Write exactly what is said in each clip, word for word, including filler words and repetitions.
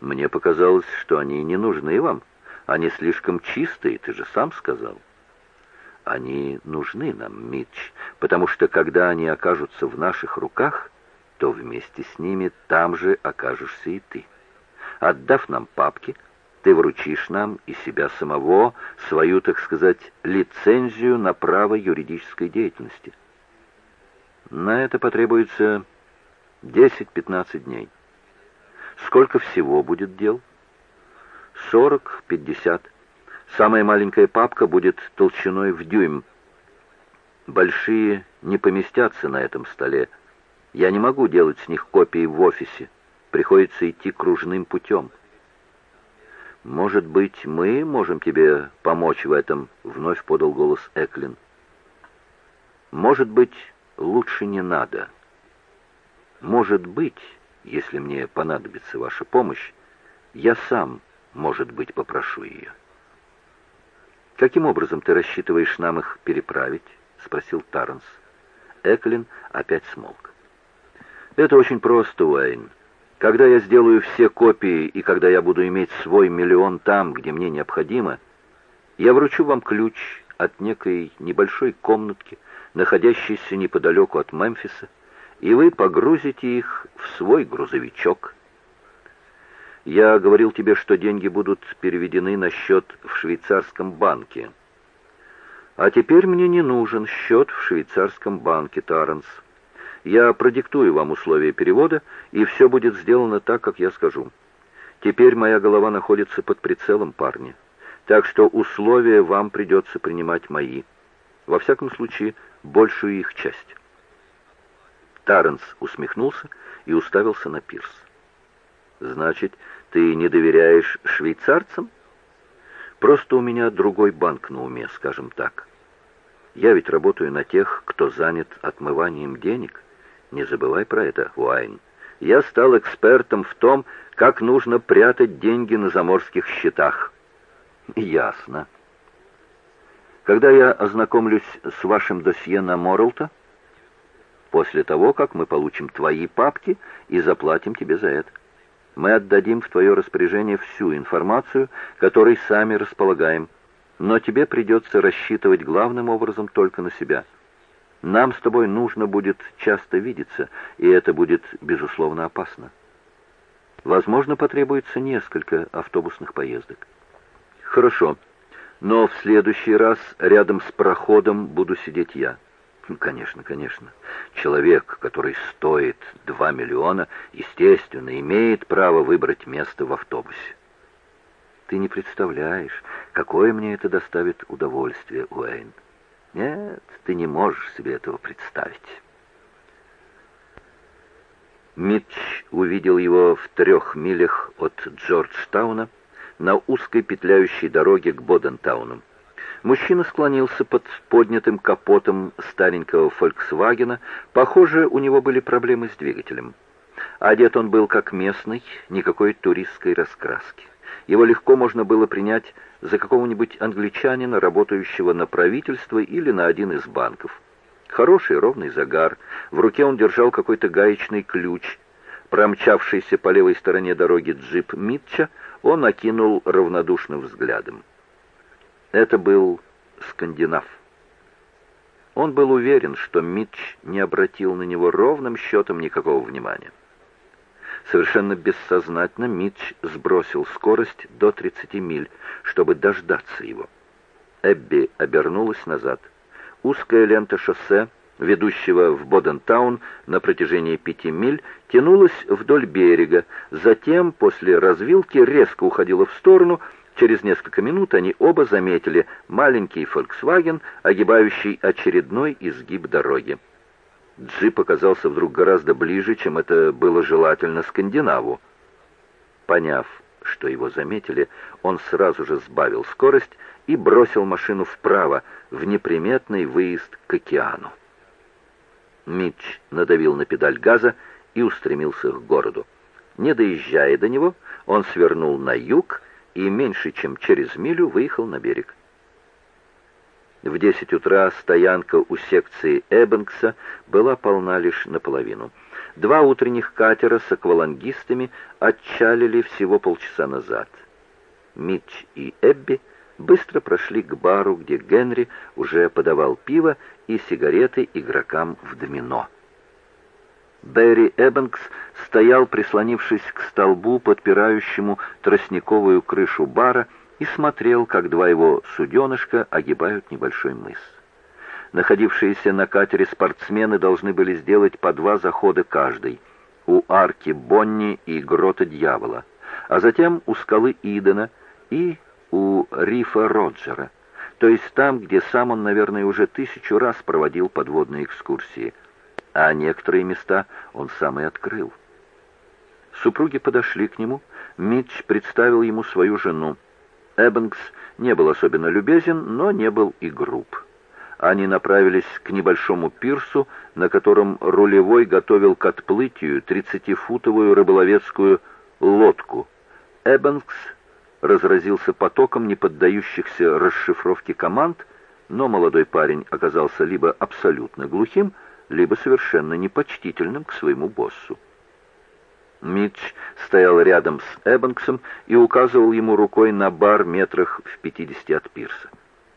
Мне показалось, что они не нужны вам. Они слишком чистые, ты же сам сказал. Они нужны нам, Митч, потому что когда они окажутся в наших руках, то вместе с ними там же окажешься и ты. Отдав нам папки, ты вручишь нам и себя самого, свою, так сказать, лицензию на право юридической деятельности. На это потребуется десять-пятнадцать дней. Сколько всего будет дел? сорок-пятьдесят. Самая маленькая папка будет толщиной в дюйм. Большие не поместятся на этом столе. Я не могу делать с них копии в офисе. Приходится идти кружным путем. «Может быть, мы можем тебе помочь в этом?» — вновь подал голос Эклин. «Может быть, лучше не надо. Может быть, если мне понадобится ваша помощь, я сам, может быть, попрошу ее». «Каким образом ты рассчитываешь нам их переправить?» — спросил Тарренс. Эклин опять смолк. «Это очень просто, Уэйн. Когда я сделаю все копии и когда я буду иметь свой миллион там, где мне необходимо, я вручу вам ключ от некой небольшой комнатки, находящейся неподалеку от Мемфиса, и вы погрузите их в свой грузовичок. Я говорил тебе, что деньги будут переведены на счет в швейцарском банке. А теперь мне не нужен счет в швейцарском банке, Тарренс. Я продиктую вам условия перевода, и все будет сделано так, как я скажу. Теперь моя голова находится под прицелом, парни. Так что условия вам придется принимать мои. Во всяком случае, большую их часть». Тарренс усмехнулся и уставился на Пирс. «Значит, ты не доверяешь швейцарцам?» «Просто у меня другой банк на уме, скажем так. Я ведь работаю на тех, кто занят отмыванием денег. Не забывай про это, Уайн. Я стал экспертом в том, как нужно прятать деньги на заморских счетах». «Ясно. Когда я ознакомлюсь с вашим досье на Моррелта?» «После того, как мы получим твои папки и заплатим тебе за это. Мы отдадим в твое распоряжение всю информацию, которой сами располагаем, но тебе придется рассчитывать главным образом только на себя. Нам с тобой нужно будет часто видеться, и это будет, безусловно, опасно. Возможно, потребуется несколько автобусных поездок». «Хорошо, но в следующий раз рядом с проходом буду сидеть я». «Конечно, конечно. Человек, который стоит два миллиона, естественно, имеет право выбрать место в автобусе». «Ты не представляешь, какое мне это доставит удовольствие, Уэйн. Нет, ты не можешь себе этого представить». Митч увидел его в трех милях от Джорджтауна на узкой петляющей дороге к Бодентауну. Мужчина склонился под поднятым капотом старенького «Фольксвагена». Похоже, у него были проблемы с двигателем. Одет он был как местный, никакой туристской раскраски. Его легко можно было принять за какого-нибудь англичанина, работающего на правительство или на один из банков. Хороший ровный загар, в руке он держал какой-то гаечный ключ. Промчавшийся по левой стороне дороги джип Митча он окинул равнодушным взглядом. Это был скандинав. Он был уверен, что Митч не обратил на него ровным счетом никакого внимания. Совершенно бессознательно Митч сбросил скорость до тридцати миль, чтобы дождаться его. Эбби обернулась назад. Узкая лента шоссе, ведущего в Бодентаун на протяжении пяти миль, тянулась вдоль берега, затем после развилки резко уходила в сторону. Через несколько минут они оба заметили маленький «Фольксваген», огибающий очередной изгиб дороги. Джип оказался вдруг гораздо ближе, чем это было желательно скандинаву. Поняв, что его заметили, он сразу же сбавил скорость и бросил машину вправо, в неприметный выезд к океану. Митч надавил на педаль газа и устремился к городу. Не доезжая до него, он свернул на юг и меньше чем через милю выехал на берег. В десять утра стоянка у секции Эббингса была полна лишь наполовину. Два утренних катера с аквалангистами отчалили всего полчаса назад. Митч и Эбби быстро прошли к бару, где Генри уже подавал пиво и сигареты игрокам в домино. Берри Эббинкс стоял, прислонившись к столбу, подпирающему тростниковую крышу бара, и смотрел, как два его суденышка огибают небольшой мыс. Находившиеся на катере спортсмены должны были сделать по два захода каждый, у арки Бонни и грота Дьявола, а затем у скалы Идена и у рифа Роджера, то есть там, где сам он, наверное, уже тысячу раз проводил подводные экскурсии, а некоторые места он сам и открыл. Супруги подошли к нему, Митч представил ему свою жену. Эббинкс не был особенно любезен, но не был и груб. Они направились к небольшому пирсу, на котором рулевой готовил к отплытию тридцатифутовую рыболовецкую лодку. Эббинкс разразился потоком не поддающихся расшифровке команд, но молодой парень оказался либо абсолютно глухим, либо совершенно непочтительным к своему боссу. Митч стоял рядом с Эббинксом и указывал ему рукой на бар метрах в пятидесяти от пирса.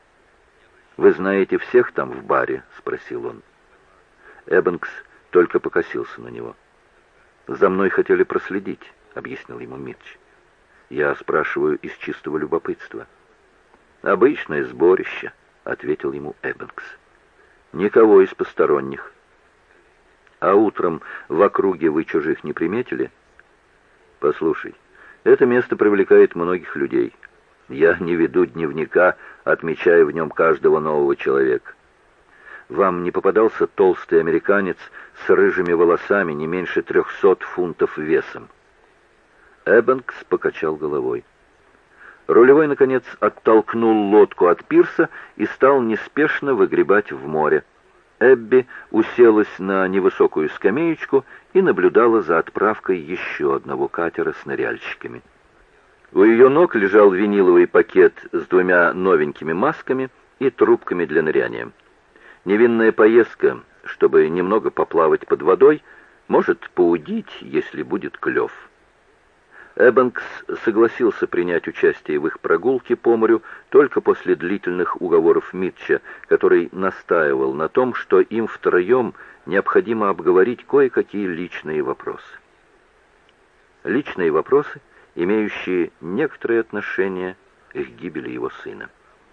«Вы знаете всех там в баре?» — спросил он. Эббинкс только покосился на него. «За мной хотели проследить», — объяснил ему Митч. «Я спрашиваю из чистого любопытства». «Обычное сборище», — ответил ему Эббинкс. «Никого из посторонних». «А утром в округе вы чужих не приметили?» «Послушай, это место привлекает многих людей. Я не веду дневника, отмечая в нем каждого нового человека. Вам не попадался толстый американец с рыжими волосами, не меньше трехсот фунтов весом?» Эббинкс покачал головой. Рулевой, наконец, оттолкнул лодку от пирса и стал неспешно выгребать в море. Эбби уселась на невысокую скамеечку и наблюдала за отправкой еще одного катера с ныряльщиками. У ее ног лежал виниловый пакет с двумя новенькими масками и трубками для ныряния. Невинная поездка, чтобы немного поплавать под водой, может поудить, если будет клев. Эббинкс согласился принять участие в их прогулке по морю только после длительных уговоров Митча, который настаивал на том, что им втроем необходимо обговорить кое-какие личные вопросы. Личные вопросы, имеющие некоторое отношение к гибели его сына.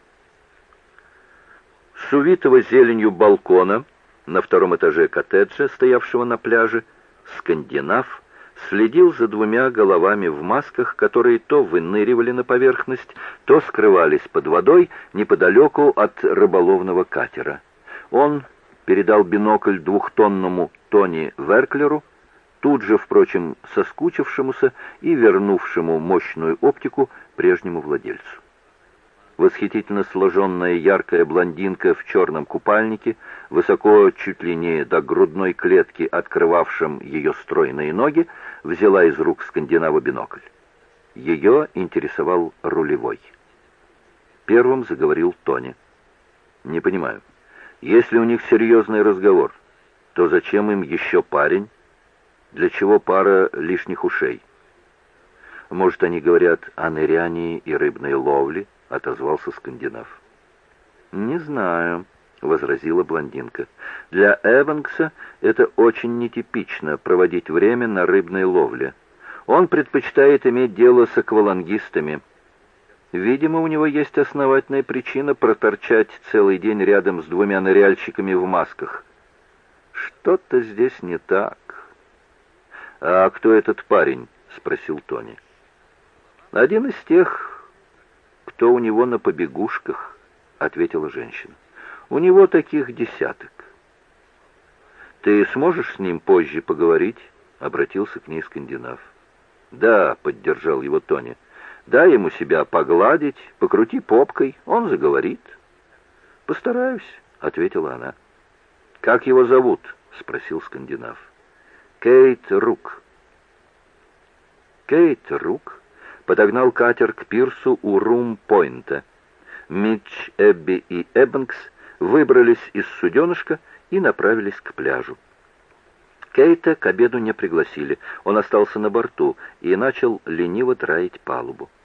С увитого зеленью балкона на втором этаже коттеджа, стоявшего на пляже, скандинав следил за двумя головами в масках, которые то выныривали на поверхность, то скрывались под водой неподалеку от рыболовного катера. Он передал бинокль двухтонному Тони Верклеру, тут же, впрочем, соскучившемуся и вернувшему мощную оптику прежнему владельцу. Восхитительно сложенная яркая блондинка в черном купальнике, высоко чуть ли не до грудной клетки, открывавшем ее стройные ноги, взяла из рук скандинава бинокль. Ее интересовал рулевой. Первым заговорил Тони. «Не понимаю. Если у них серьезный разговор, то зачем им еще парень? Для чего пара лишних ушей? Может, они говорят о нырянии и рыбной ловле?» — отозвался скандинав. «Не знаю», — возразила блондинка. «Для Эббинкса это очень нетипично проводить время на рыбной ловле. Он предпочитает иметь дело с аквалангистами. Видимо, у него есть основательная причина проторчать целый день рядом с двумя ныряльщиками в масках. Что-то здесь не так». «А кто этот парень?» — спросил Тони. «Один из тех, кто у него на побегушках», — ответила женщина. «У него таких десяток». «Ты сможешь с ним позже поговорить?» — обратился к ней скандинав. «Да», — поддержал его Тони. «Дай ему себя погладить, покрути попкой, он заговорит». «Постараюсь», — ответила она. «Как его зовут?» — спросил скандинав. «Кейт Рук». Кейт Рук подогнал катер к пирсу у Рум-Пойнта. Митч, Эбби и Эббинкс выбрались из суденышка и направились к пляжу. Кейта к обеду не пригласили. Он остался на борту и начал лениво драить палубу.